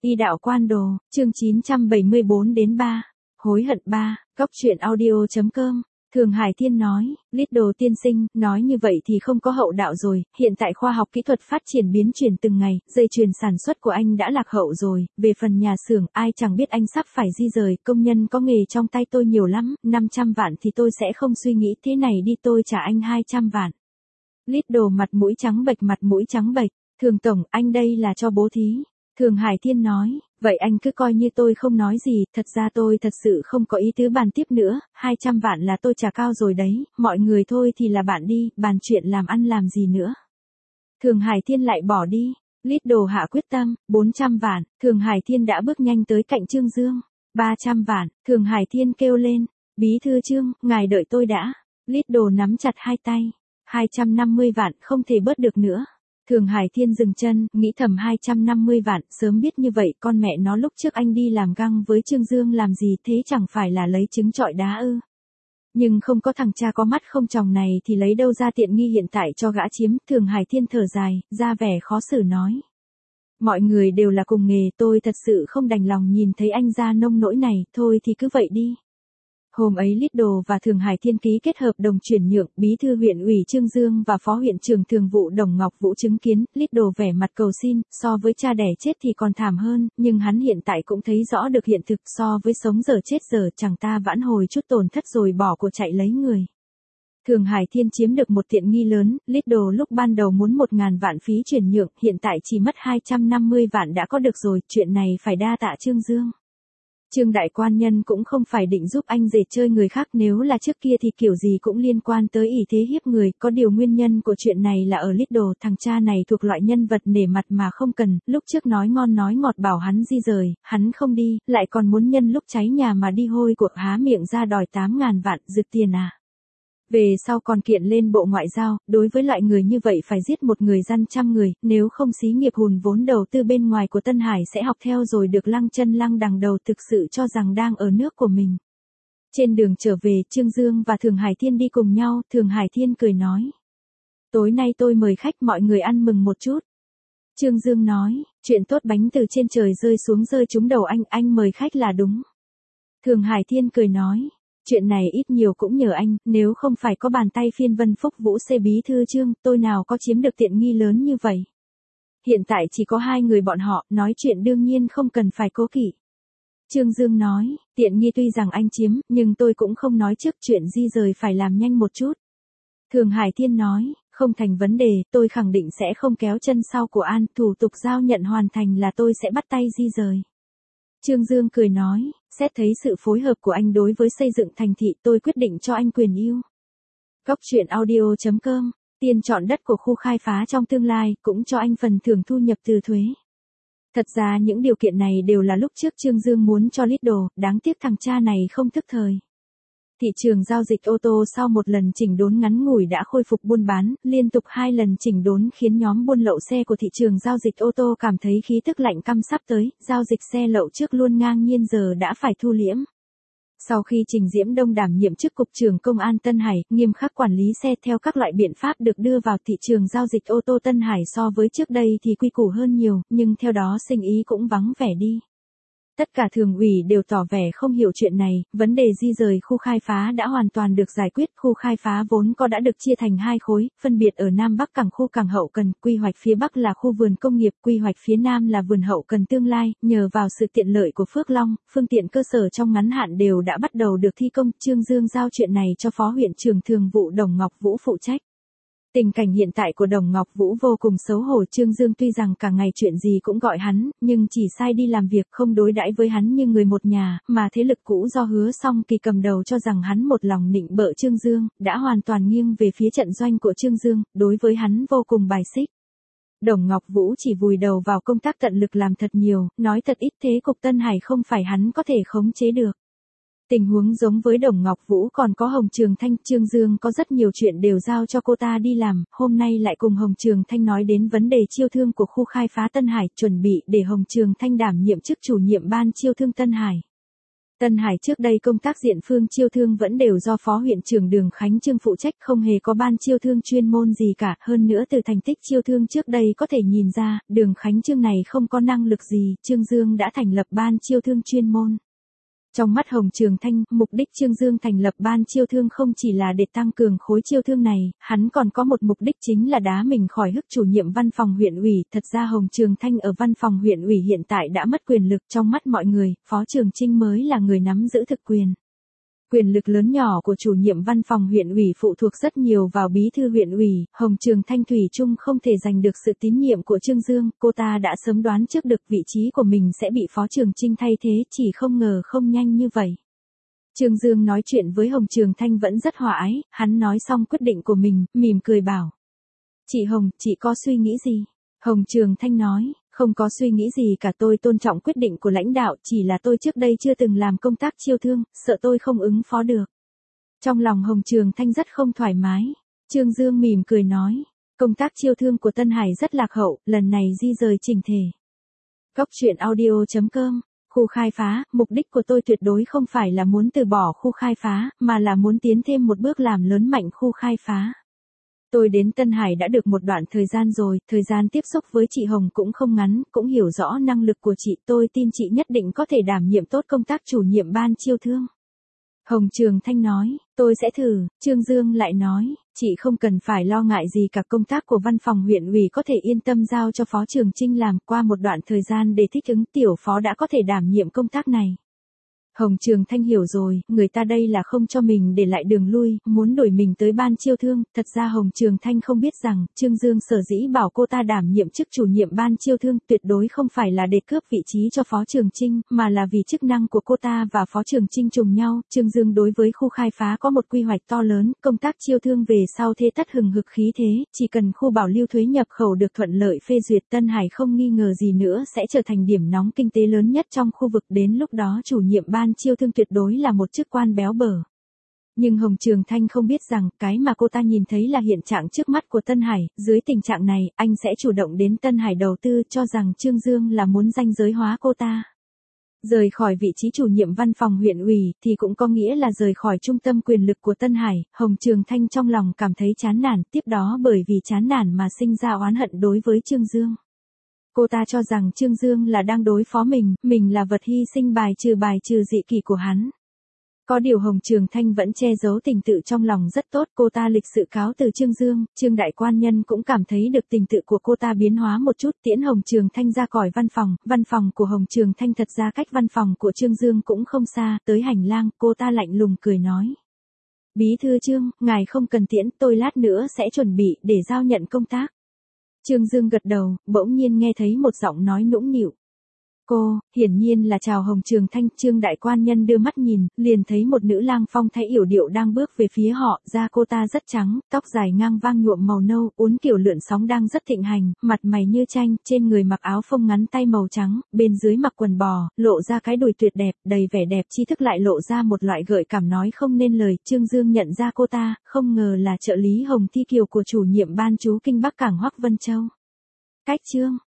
Y đạo quan đồ, chương 974-3, hối hận 3, góc truyện audio.com. Thường Hải Thiên nói, Little tiên sinh, nói như vậy thì không có hậu đạo rồi, hiện tại khoa học kỹ thuật phát triển biến chuyển từng ngày, dây chuyền sản xuất của anh đã lạc hậu rồi, về phần nhà xưởng, ai chẳng biết anh sắp phải di rời, công nhân có nghề trong tay tôi nhiều lắm, 500 vạn thì tôi sẽ không suy nghĩ thế này đi, tôi trả anh 200 vạn. Little mặt mũi trắng bệch, Thường tổng, anh đây là cho bố thí. Thường Hải Thiên nói, vậy anh cứ coi như tôi không nói gì, thật ra tôi thật sự không có ý tứ bàn tiếp nữa, 200 vạn là tôi trả cao rồi đấy, mọi người thôi thì là bạn đi, bàn chuyện làm ăn làm gì nữa. Thường Hải Thiên lại bỏ đi, Little hạ quyết tâm, 400 vạn, Thường Hải Thiên đã bước nhanh tới cạnh Trương Dương, 300 vạn, Thường Hải Thiên kêu lên, bí thư Trương, ngài đợi tôi đã, Little nắm chặt hai tay, 250 vạn không thể bớt được nữa. Thường Hải Thiên dừng chân, nghĩ thầm 250 vạn, sớm biết như vậy, con mẹ nó lúc trước anh đi làm găng với Trương Dương làm gì thế, chẳng phải là lấy trứng trọi đá ư. Nhưng không có thằng cha có mắt không tròng này thì lấy đâu ra tiện nghi hiện tại cho gã chiếm. Thường Hải Thiên thở dài, ra vẻ khó xử nói. Mọi người đều là cùng nghề, tôi thật sự không đành lòng nhìn thấy anh ra nông nỗi này, thôi thì cứ vậy đi. Hôm ấy Little và Thường Hải Thiên ký kết hợp đồng chuyển nhượng, bí thư huyện ủy Trương Dương và phó huyện trưởng thường vụ Đồng Ngọc Vũ chứng kiến, Little vẻ mặt cầu xin, so với cha đẻ chết thì còn thảm hơn, nhưng hắn hiện tại cũng thấy rõ được hiện thực, so với sống giờ chết giờ, chẳng ta vãn hồi chút tổn thất rồi bỏ của chạy lấy người. Thường Hải Thiên chiếm được một tiện nghi lớn, Little lúc ban đầu muốn 1.000 vạn phí chuyển nhượng, hiện tại chỉ mất 250 vạn đã có được rồi, chuyện này phải đa tạ Trương Dương. Trương đại quan nhân cũng không phải định giúp anh dệt chơi người khác, nếu là trước kia thì kiểu gì cũng liên quan tới ỷ thế hiếp người, có điều nguyên nhân của chuyện này là ở Little, thằng cha này thuộc loại nhân vật nể mặt mà không cần, lúc trước nói ngon nói ngọt bảo hắn di rời, hắn không đi, lại còn muốn nhân lúc cháy nhà mà đi hôi cuộc há miệng ra đòi 8.000 vạn, rực tiền à. Về sau còn kiện lên Bộ Ngoại giao, đối với loại người như vậy phải giết một người dân trăm người, nếu không xí nghiệp hùn vốn đầu tư bên ngoài của Tân Hải sẽ học theo rồi được lăng chân lăng đằng đầu, thực sự cho rằng đang ở nước của mình. Trên đường trở về, Trương Dương và Thường Hải Thiên đi cùng nhau, Thường Hải Thiên cười nói. Tối nay tôi mời khách, mọi người ăn mừng một chút. Trương Dương nói, chuyện tốt bánh từ trên trời rơi xuống rơi trúng đầu anh mời khách là đúng. Thường Hải Thiên cười nói. Chuyện này ít nhiều cũng nhờ anh, nếu không phải có bàn tay phiên Vân Phúc Vũ C bí thư Trương, tôi nào có chiếm được tiện nghi lớn như vậy. Hiện tại chỉ có hai người bọn họ, nói chuyện đương nhiên không cần phải cố kỵ. Trương Dương nói, tiện nghi tuy rằng anh chiếm, nhưng tôi cũng không nói trước, chuyện di rời phải làm nhanh một chút. Thường Hải Thiên nói, không thành vấn đề, tôi khẳng định sẽ không kéo chân sau của An, thủ tục giao nhận hoàn thành là tôi sẽ bắt tay di rời. Trương Dương cười nói, xét thấy sự phối hợp của anh đối với xây dựng thành thị, tôi quyết định cho anh quyền ưu. Góc truyện audio.com, tiền chọn đất của khu khai phá trong tương lai, cũng cho anh phần thưởng thu nhập từ thuế. Thật ra những điều kiện này đều là lúc trước Trương Dương muốn cho Little, đáng tiếc thằng cha này không thức thời. Thị trường giao dịch ô tô sau một lần chỉnh đốn ngắn ngủi đã khôi phục buôn bán, liên tục 2 lần chỉnh đốn khiến nhóm buôn lậu xe của thị trường giao dịch ô tô cảm thấy khí tức lạnh căm sắp tới, giao dịch xe lậu trước luôn ngang nhiên giờ đã phải thu liễm. Sau khi Trình Diễm Đông đảm nhiệm chức cục trưởng Công an Tân Hải, nghiêm khắc quản lý xe theo các loại biện pháp được đưa vào thị trường giao dịch ô tô Tân Hải so với trước đây thì quy củ hơn nhiều, nhưng theo đó sinh ý cũng vắng vẻ đi. Tất cả thường ủy đều tỏ vẻ không hiểu chuyện này, vấn đề di rời khu khai phá đã hoàn toàn được giải quyết, khu khai phá vốn có đã được chia thành 2 khối, phân biệt ở Nam Bắc cảng khu cảng hậu cần, quy hoạch phía Bắc là khu vườn công nghiệp, quy hoạch phía Nam là vườn hậu cần tương lai, nhờ vào sự tiện lợi của Phước Long, phương tiện cơ sở trong ngắn hạn đều đã bắt đầu được thi công, Trương Dương giao chuyện này cho phó huyện trưởng thường vụ Đồng Ngọc Vũ phụ trách. Tình cảnh hiện tại của Đồng Ngọc Vũ vô cùng xấu hổ, Trương Dương tuy rằng cả ngày chuyện gì cũng gọi hắn, nhưng chỉ sai đi làm việc, không đối đãi với hắn như người một nhà, mà thế lực cũ do Hứa Song Kỳ cầm đầu cho rằng hắn một lòng nịnh bợ Trương Dương, đã hoàn toàn nghiêng về phía trận doanh của Trương Dương, đối với hắn vô cùng bài xích. Đồng Ngọc Vũ chỉ vùi đầu vào công tác tận lực làm thật nhiều, nói thật ít, thế cục Tân Hải không phải hắn có thể khống chế được. Tình huống giống với Đồng Ngọc Vũ còn có Hồng Trường Thanh, Trương Dương có rất nhiều chuyện đều giao cho cô ta đi làm, hôm nay lại cùng Hồng Trường Thanh nói đến vấn đề chiêu thương của khu khai phá Tân Hải, chuẩn bị để Hồng Trường Thanh đảm nhiệm chức chủ nhiệm ban chiêu thương Tân Hải. Tân Hải trước đây công tác diện phương chiêu thương vẫn đều do Phó huyện trưởng Đường Khánh Trương phụ trách, không hề có ban chiêu thương chuyên môn gì cả, hơn nữa từ thành tích chiêu thương trước đây có thể nhìn ra, Đường Khánh Trương này không có năng lực gì, Trương Dương đã thành lập ban chiêu thương chuyên môn. Trong mắt Hồng Trường Thanh, mục đích Trương Dương thành lập ban chiêu thương không chỉ là để tăng cường khối chiêu thương này, hắn còn có một mục đích chính là đá mình khỏi hức chủ nhiệm văn phòng huyện ủy. Thật ra Hồng Trường Thanh ở văn phòng huyện ủy hiện tại đã mất quyền lực, trong mắt mọi người, Phó Trường Chinh mới là người nắm giữ thực quyền. Quyền lực lớn nhỏ của chủ nhiệm văn phòng huyện ủy phụ thuộc rất nhiều vào bí thư huyện ủy, Hồng Trường Thanh thủy chung không thể giành được sự tín nhiệm của Trương Dương, cô ta đã sớm đoán trước được vị trí của mình sẽ bị Phó Trường Chinh thay thế, chỉ không ngờ không nhanh như vậy. Trương Dương nói chuyện với Hồng Trường Thanh vẫn rất hòa ái, hắn nói xong quyết định của mình, mỉm cười bảo. Chị Hồng, chị có suy nghĩ gì? Hồng Trường Thanh nói. Không có suy nghĩ gì cả, tôi tôn trọng quyết định của lãnh đạo, chỉ là tôi trước đây chưa từng làm công tác chiêu thương, sợ tôi không ứng phó được. Trong lòng Hồng Trường Thanh rất không thoải mái. Trương Dương mỉm cười nói, công tác chiêu thương của Tân Hải rất lạc hậu, lần này di rời chỉnh thể. Góc truyện audio.com. Khu khai phá, mục đích của tôi tuyệt đối không phải là muốn từ bỏ khu khai phá, mà là muốn tiến thêm một bước làm lớn mạnh khu khai phá. Tôi đến Tân Hải đã được một đoạn thời gian rồi, thời gian tiếp xúc với chị Hồng cũng không ngắn, cũng hiểu rõ năng lực của chị, tôi tin chị nhất định có thể đảm nhiệm tốt công tác chủ nhiệm ban chiêu thương. Hồng Trường Thanh nói, tôi sẽ thử. Trương Dương lại nói, chị không cần phải lo ngại gì cả, công tác của văn phòng huyện ủy có thể yên tâm giao cho Phó Trường Chinh làm, qua một đoạn thời gian để thích ứng tiểu phó đã có thể đảm nhiệm công tác này. Hồng Trường Thanh hiểu rồi, người ta đây là không cho mình để lại đường lui, muốn đuổi mình tới ban chiêu thương. Thật ra Hồng Trường Thanh không biết rằng, Trương Dương sở dĩ bảo cô ta đảm nhiệm chức chủ nhiệm ban chiêu thương tuyệt đối không phải là để cướp vị trí cho Phó Trường Chinh, mà là vì chức năng của cô ta và Phó Trường Chinh trùng nhau. Trương Dương đối với khu khai phá có một quy hoạch to lớn, công tác chiêu thương về sau thế tất hừng hực khí thế, chỉ cần khu bảo lưu thuế nhập khẩu được thuận lợi phê duyệt, Tân Hải không nghi ngờ gì nữa sẽ trở thành điểm nóng kinh tế lớn nhất trong khu vực, đến lúc đó chủ nhiệm ban chiêu thương tuyệt đối là một chức quan béo bở. Nhưng Hồng Trường Thanh không biết rằng, cái mà cô ta nhìn thấy là hiện trạng trước mắt của Tân Hải, dưới tình trạng này, anh sẽ chủ động đến Tân Hải đầu tư, cho rằng Trương Dương là muốn ranh giới hóa cô ta. Rời khỏi vị trí chủ nhiệm văn phòng huyện ủy, thì cũng có nghĩa là rời khỏi trung tâm quyền lực của Tân Hải. Hồng Trường Thanh trong lòng cảm thấy chán nản, tiếp đó bởi vì chán nản mà sinh ra oán hận đối với Trương Dương. Cô ta cho rằng Trương Dương là đang đối phó mình là vật hy sinh bài trừ dị kỷ của hắn. Có điều Hồng Trường Thanh vẫn che giấu tình tự trong lòng rất tốt, cô ta lịch sự cáo từ Trương Dương, Trương đại quan nhân cũng cảm thấy được tình tự của cô ta biến hóa một chút, tiễn Hồng Trường Thanh ra khỏi văn phòng của Hồng Trường Thanh thật ra cách văn phòng của Trương Dương cũng không xa, tới hành lang, cô ta lạnh lùng cười nói. Bí thư Trương, ngài không cần tiễn, tôi lát nữa sẽ chuẩn bị để giao nhận công tác. Trương Dương gật đầu, bỗng nhiên nghe thấy một giọng nói nũng nịu. Cô, hiển nhiên là chào Hồng Trường Thanh. Trương đại quan nhân đưa mắt nhìn, liền thấy một nữ lang phong thái yểu điệu đang bước về phía họ, da cô ta rất trắng, tóc dài ngang vang nhuộm màu nâu, uốn kiểu lượn sóng đang rất thịnh hành, mặt mày như tranh, trên người mặc áo phông ngắn tay màu trắng, bên dưới mặc quần bò, lộ ra cái đùi tuyệt đẹp, đầy vẻ đẹp tri thức lại lộ ra một loại gợi cảm nói không nên lời. Trương Dương nhận ra cô ta, không ngờ là trợ lý Hồng Thi Kiều của chủ nhiệm ban chú Kinh Bắc Cảng Hoắc Vân Châu. Cách Trương